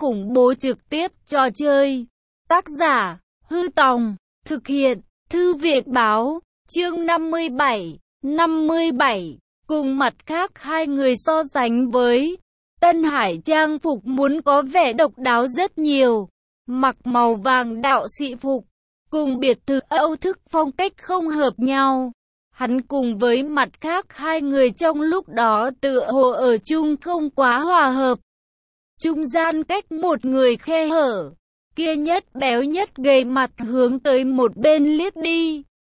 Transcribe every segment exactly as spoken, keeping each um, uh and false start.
khủng bố trực tiếp trò chơi. Tác giả, Hư Tòng, thực hiện, Thư viện Báo, chương năm mươi bảy, năm mươi bảy. Cùng mặt khác hai người so sánh với Tân Hải trang phục muốn có vẻ độc đáo rất nhiều. Mặc màu vàng đạo sĩ phục, cùng biệt thự Âu thức phong cách không hợp nhau. Hắn cùng với mặt khác hai người trong lúc đó tựa hồ ở chung không quá hòa hợp. Trung gian cách một người khe hở, kia nhất béo nhất gầy mặt hướng tới một bên liếc đi.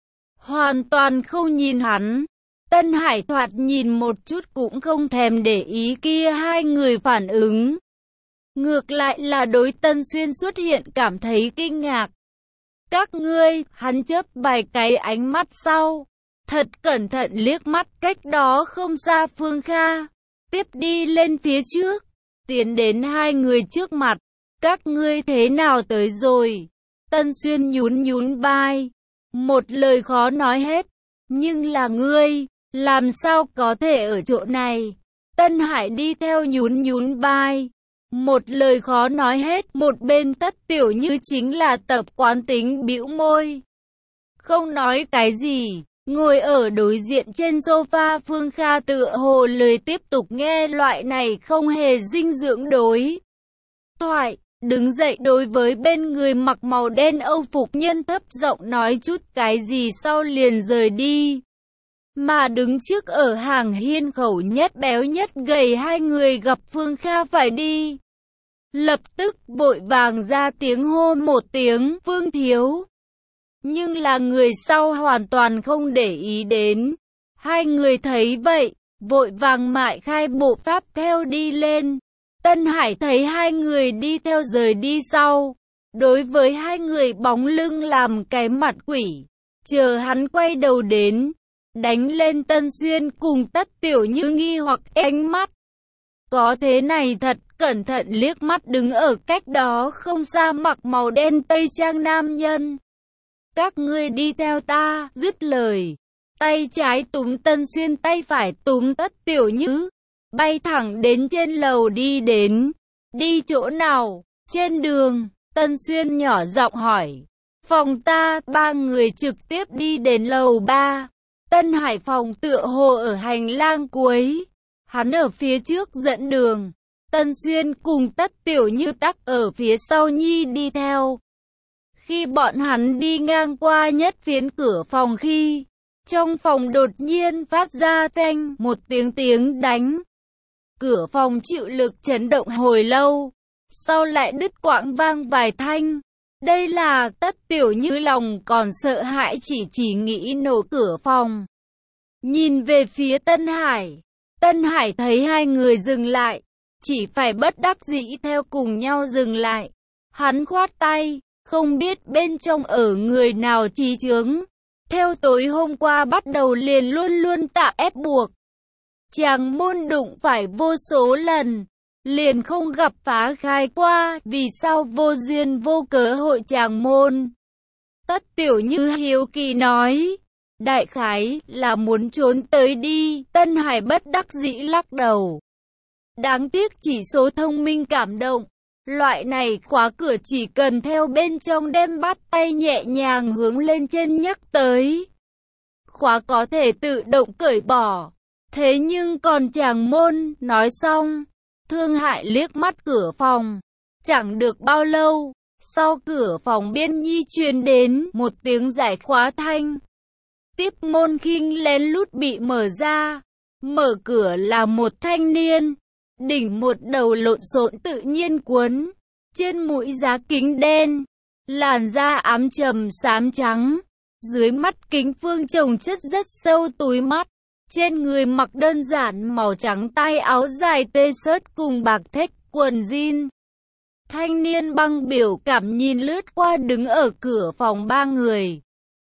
Hoàn toàn không nhìn hắn. Tân Hải thoạt nhìn một chút cũng không thèm để ý kia hai người phản ứng. Ngược lại là đối Tân Xuyên xuất hiện cảm thấy kinh ngạc. Các ngươi, hắn chớp vài cái ánh mắt sau. Thật cẩn thận liếc mắt cách đó không xa Phương Kha. Tiếp đi lên phía trước. Tiến đến hai người trước mặt. Các ngươi thế nào tới rồi? Tân Xuyên nhún nhún vai. Một lời khó nói hết. Nhưng là ngươi, làm sao có thể ở chỗ này? Tân Hải đi theo nhún nhún vai. Một lời khó nói hết. Một bên Tất Tiểu Như chính là tập quán tính bĩu môi. Không nói cái gì. Ngồi ở đối diện trên sofa Phương Kha tựa hồ lười tiếp tục nghe loại này không hề dinh dưỡng đối thoại. Đứng dậy đối với bên người mặc màu đen Âu phục nhân thấp giọng nói chút cái gì sau liền rời đi. Mà đứng trước ở hàng hiên khẩu nhất béo nhất gầy hai người gặp Phương Kha phải đi. Lập tức vội vàng ra tiếng hô một tiếng Phương Thiếu. Nhưng là người sau hoàn toàn không để ý đến. Hai người thấy vậy, vội vàng mại khai bộ pháp theo đi lên. Tân Hải thấy hai người đi theo rời đi sau. Đối với hai người bóng lưng làm cái mặt quỷ. Chờ hắn quay đầu đến. Đánh lên Tân Xuyên cùng Tất Tiểu Như nghi hoặc ánh mắt. Có thế này thật cẩn thận liếc mắt đứng ở cách đó không xa mặc màu đen tây trang nam nhân. Các ngươi đi theo ta, dứt lời. Tay trái túm Tân Xuyên, tay phải túm Tất Tiểu Như. Bay thẳng đến trên lầu đi đến. Đi chỗ nào? Trên đường. Tân Xuyên nhỏ giọng hỏi. Phòng ta, ba người trực tiếp đi đến lầu ba. Tân Hải phòng tựa hồ ở hành lang cuối. Hắn ở phía trước dẫn đường. Tân Xuyên cùng Tất Tiểu Như tắc ở phía sau nhi đi theo. Khi bọn hắn đi ngang qua nhất phiến cửa phòng khi, trong phòng đột nhiên phát ra phanh một tiếng tiếng đánh. Cửa phòng chịu lực chấn động hồi lâu, sau lại đứt quãng vang vài thanh. Đây là Tất Tiểu Như lòng còn sợ hãi chỉ chỉ nghĩ nổ cửa phòng. Nhìn về phía Tân Hải, Tân Hải thấy hai người dừng lại, chỉ phải bất đắc dĩ theo cùng nhau dừng lại. Hắn khoát tay. Không biết bên trong ở người nào trí chướng. Theo tối hôm qua bắt đầu liền luôn luôn tạo ép buộc. Chàng môn đụng phải vô số lần. Liền không gặp phá khai qua. Vì sao vô duyên vô cớ hội chàng môn? Tất Tiểu Như hiếu kỳ nói. Đại khái là muốn trốn tới đi. Tân Hải bất đắc dĩ lắc đầu. Đáng tiếc chỉ số thông minh cảm động. Loại này khóa cửa chỉ cần theo bên trong đem bắt tay nhẹ nhàng hướng lên trên nhắc tới. Khóa có thể tự động cởi bỏ. Thế nhưng còn chàng môn, nói xong. Thương Hại liếc mắt cửa phòng. Chẳng được bao lâu, sau cửa phòng biên nhi truyền đến một tiếng giải khóa thanh. Tiếp môn khinh lén lút bị mở ra. Mở cửa là một thanh niên. Đỉnh một đầu lộn xộn tự nhiên cuốn, trên mũi giá kính đen, làn da ám trầm xám trắng, dưới mắt kính phương chồng chất rất sâu túi mắt, trên người mặc đơn giản màu trắng tay áo dài tê sớt cùng bạc thếch quần jean. Thanh niên băng biểu cảm nhìn lướt qua đứng ở cửa phòng ba người.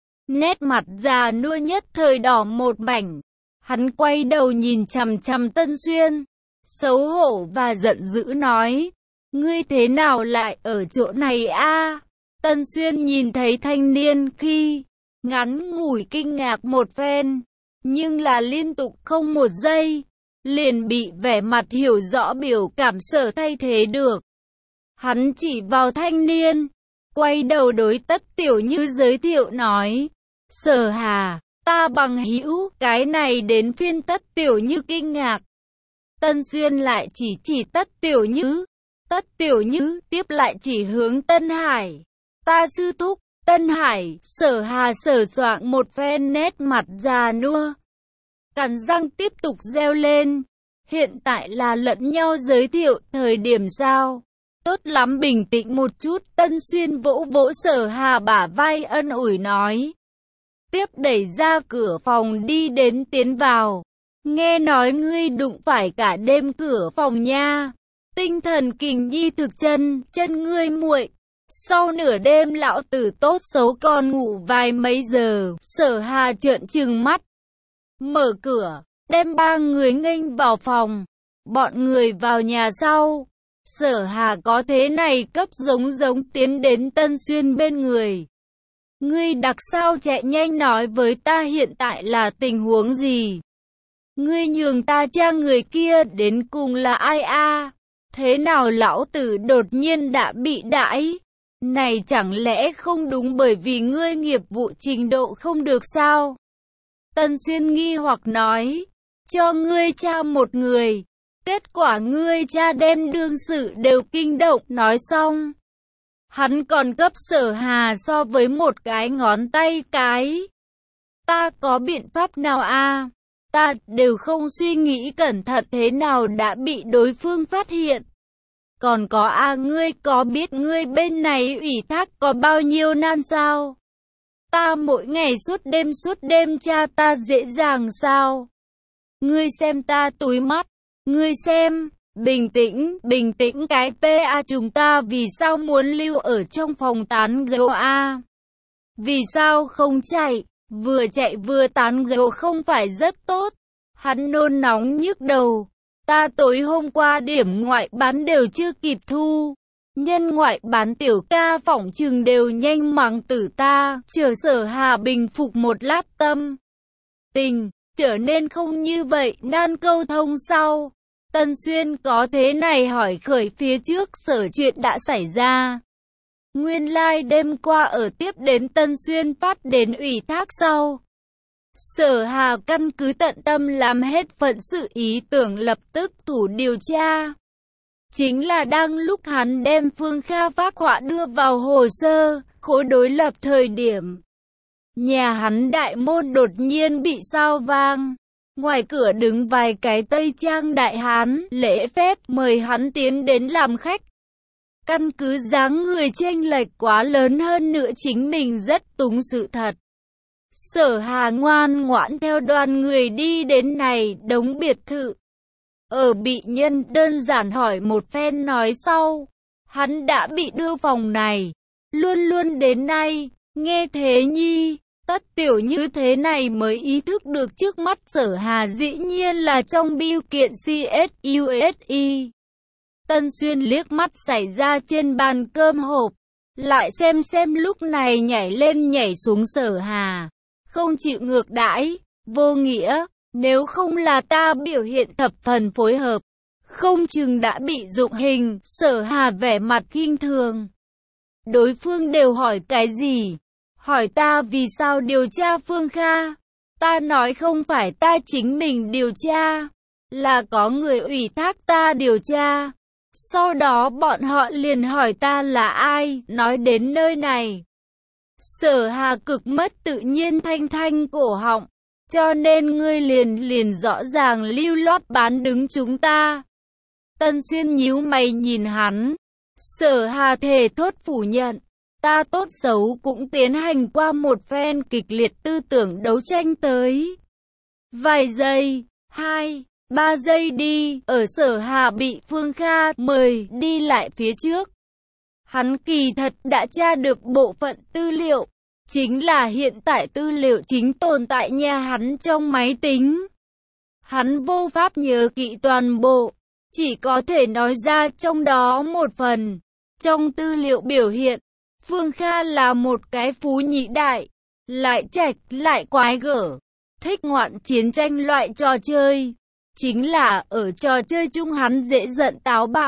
Nét mặt già nua nhất thời đỏ một mảnh, hắn quay đầu nhìn chằm chằm Tân Xuyên. Xấu hổ và giận dữ nói. Ngươi thế nào lại ở chỗ này a? Tân Xuyên nhìn thấy thanh niên khi ngắn ngủi kinh ngạc một phen. Nhưng là liên tục không một giây. Liền bị vẻ mặt hiểu rõ biểu cảm sở thay thế được. Hắn chỉ vào thanh niên, quay đầu đối Tất Tiểu Như giới thiệu nói, Sở Hà, ta bằng hữu. Cái này đến phiên Tất Tiểu Như kinh ngạc. Tân Xuyên lại chỉ chỉ Tất Tiểu Như. Tất Tiểu Như tiếp lại chỉ hướng Tân Hải. Ta sư thúc. Tân Hải, Sở Hà sờ soạng một phen nét mặt già nua. Cắn răng tiếp tục reo lên. Hiện tại là lẫn nhau giới thiệu thời điểm sao? Tốt lắm, bình tĩnh một chút. Tân Xuyên vỗ vỗ Sở Hà bả vai ân ủi nói. Tiếp đẩy ra cửa phòng đi đến tiến vào. Nghe nói ngươi đụng phải cả đêm cửa phòng nha. Tinh thần kình nhi thực chân, chân ngươi muội. Sau nửa đêm lão tử tốt xấu còn ngủ vài mấy giờ. Sở Hà trợn trừng mắt. Mở cửa, đem ba người nghênh vào phòng. Bọn người vào nhà sau. Sở Hà có thế này cấp giống giống tiến đến Tân Xuyên bên người. Ngươi đặc sao chạy nhanh nói với ta hiện tại là tình huống gì? Ngươi nhường ta tra người kia đến cùng là ai a? Thế nào lão tử đột nhiên đã bị đãi? Này chẳng lẽ không đúng bởi vì ngươi nghiệp vụ trình độ không được sao? Tân Xuyên nghi hoặc nói, cho ngươi tra một người. Kết quả ngươi cha đem đương sự đều kinh động. Nói xong, hắn còn cấp Sở Hà so với một cái ngón tay cái. Ta có biện pháp nào a? Ta đều không suy nghĩ cẩn thận thế nào đã bị đối phương phát hiện. Còn có a, ngươi có biết ngươi bên này ủy thác có bao nhiêu nan sao? Ta mỗi ngày suốt đêm suốt đêm cha ta dễ dàng sao? Ngươi xem ta túi mắt. Ngươi xem, bình tĩnh, bình tĩnh cái pê a, chúng ta vì sao muốn lưu ở trong phòng tán gẫu a? Vì sao không chạy, vừa chạy vừa tán gẫu không phải rất tốt? Hắn nôn nóng nhức đầu. Ta tối hôm qua điểm ngoại bán đều chưa kịp thu. Nhân ngoại bán tiểu ca phỏng chừng đều nhanh mắng tử ta. Chờ Sở Hà bình phục một lát tâm tình, trở nên không như vậy, nan câu thông sau. Tân Xuyên có thế này hỏi khởi phía trước sở chuyện đã xảy ra. Nguyên lai like đêm qua ở tiếp đến Tân Xuyên phát đến ủy thác sau. Sở Hà căn cứ tận tâm làm hết phận sự ý tưởng lập tức thủ điều tra. Chính là đang lúc hắn đem Phương Kha phác họa đưa vào hồ sơ, khối đối lập thời điểm. Nhà hắn đại môn đột nhiên bị sao vang. Ngoài cửa đứng vài cái Tây Trang đại hán, lễ phép mời hắn tiến đến làm khách. Căn cứ dáng người chênh lệch quá lớn hơn nữa chính mình rất túng sự thật. Sở Hà ngoan ngoãn theo đoàn người đi đến này đống biệt thự. Ở bị nhân đơn giản hỏi một phen nói sau, hắn đã bị đưa phòng này. Luôn luôn đến nay, nghe thế nhi. Tất Tiểu Như thế này mới ý thức được trước mắt Sở Hà dĩ nhiên là trong biêu kiện xê ét u ét i. Tân Xuyên liếc mắt xảy ra trên bàn cơm hộp, lại xem xem lúc này nhảy lên nhảy xuống Sở Hà. Không chịu ngược đãi, vô nghĩa, nếu không là ta biểu hiện thập phần phối hợp, không chừng đã bị dụng hình. Sở Hà vẻ mặt khinh thường. Đối phương đều hỏi cái gì? Hỏi ta vì sao điều tra Phương Kha. Ta nói không phải ta chính mình điều tra, là có người ủy thác ta điều tra. Sau đó bọn họ liền hỏi ta là ai. Nói đến nơi này, Sở Hà cực mất tự nhiên thanh thanh cổ họng. Cho nên ngươi liền liền rõ ràng lưu loát bán đứng chúng ta. Tân Xuyên nhíu mày nhìn hắn. Sở Hà thề thốt phủ nhận. Ta tốt xấu cũng tiến hành qua một phen kịch liệt tư tưởng đấu tranh tới. Vài giây, hai, ba giây đi, ở Sở Hà bị Phương Kha mời đi lại phía trước. Hắn kỳ thật đã tra được bộ phận tư liệu, chính là hiện tại tư liệu chính tồn tại nhà hắn trong máy tính. Hắn vô pháp nhớ kỹ toàn bộ, chỉ có thể nói ra trong đó một phần. Trong tư liệu biểu hiện, Phương Kha là một cái phú nhị đại, lại trạch, lại quái gở, thích ngoạn chiến tranh loại trò chơi. Chính là ở trò chơi chung hắn dễ giận táo bạo,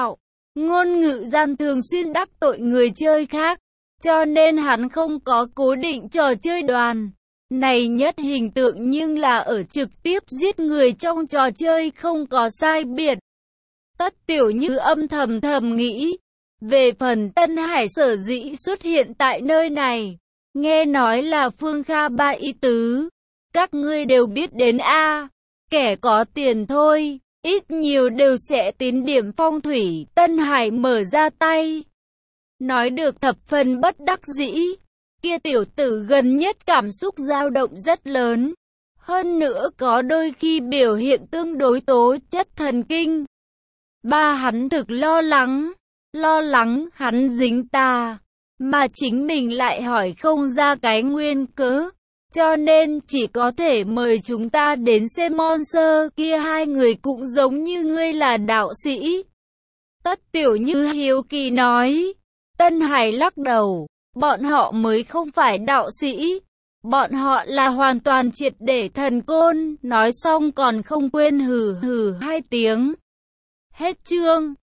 ngôn ngữ gian thường xuyên đắc tội người chơi khác, cho nên hắn không có cố định trò chơi đoàn. Này nhất hình tượng nhưng là ở trực tiếp giết người trong trò chơi không có sai biệt. Tất Tiểu Như âm thầm thầm nghĩ. Về phần Tân Hải sở dĩ xuất hiện tại nơi này, nghe nói là Phương Kha ba ý tứ. Các ngươi đều biết đến a, kẻ có tiền thôi, ít nhiều đều sẽ tín điểm phong thủy. Tân Hải mở ra tay, nói được thập phần bất đắc dĩ. Kia tiểu tử gần nhất cảm xúc dao động rất lớn, hơn nữa có đôi khi biểu hiện tương đối tố chất thần kinh. Ba hắn thực lo lắng, lo lắng hắn dính tà, mà chính mình lại hỏi không ra cái nguyên cớ, cho nên chỉ có thể mời chúng ta đến xem monster. Kia hai người cũng giống như ngươi là đạo sĩ. Tất Tiểu Như hiếu kỳ nói. Tân Hải lắc đầu, bọn họ mới không phải đạo sĩ, bọn họ là hoàn toàn triệt để thần côn. Nói xong còn không quên hừ hừ hai tiếng. Hết chương.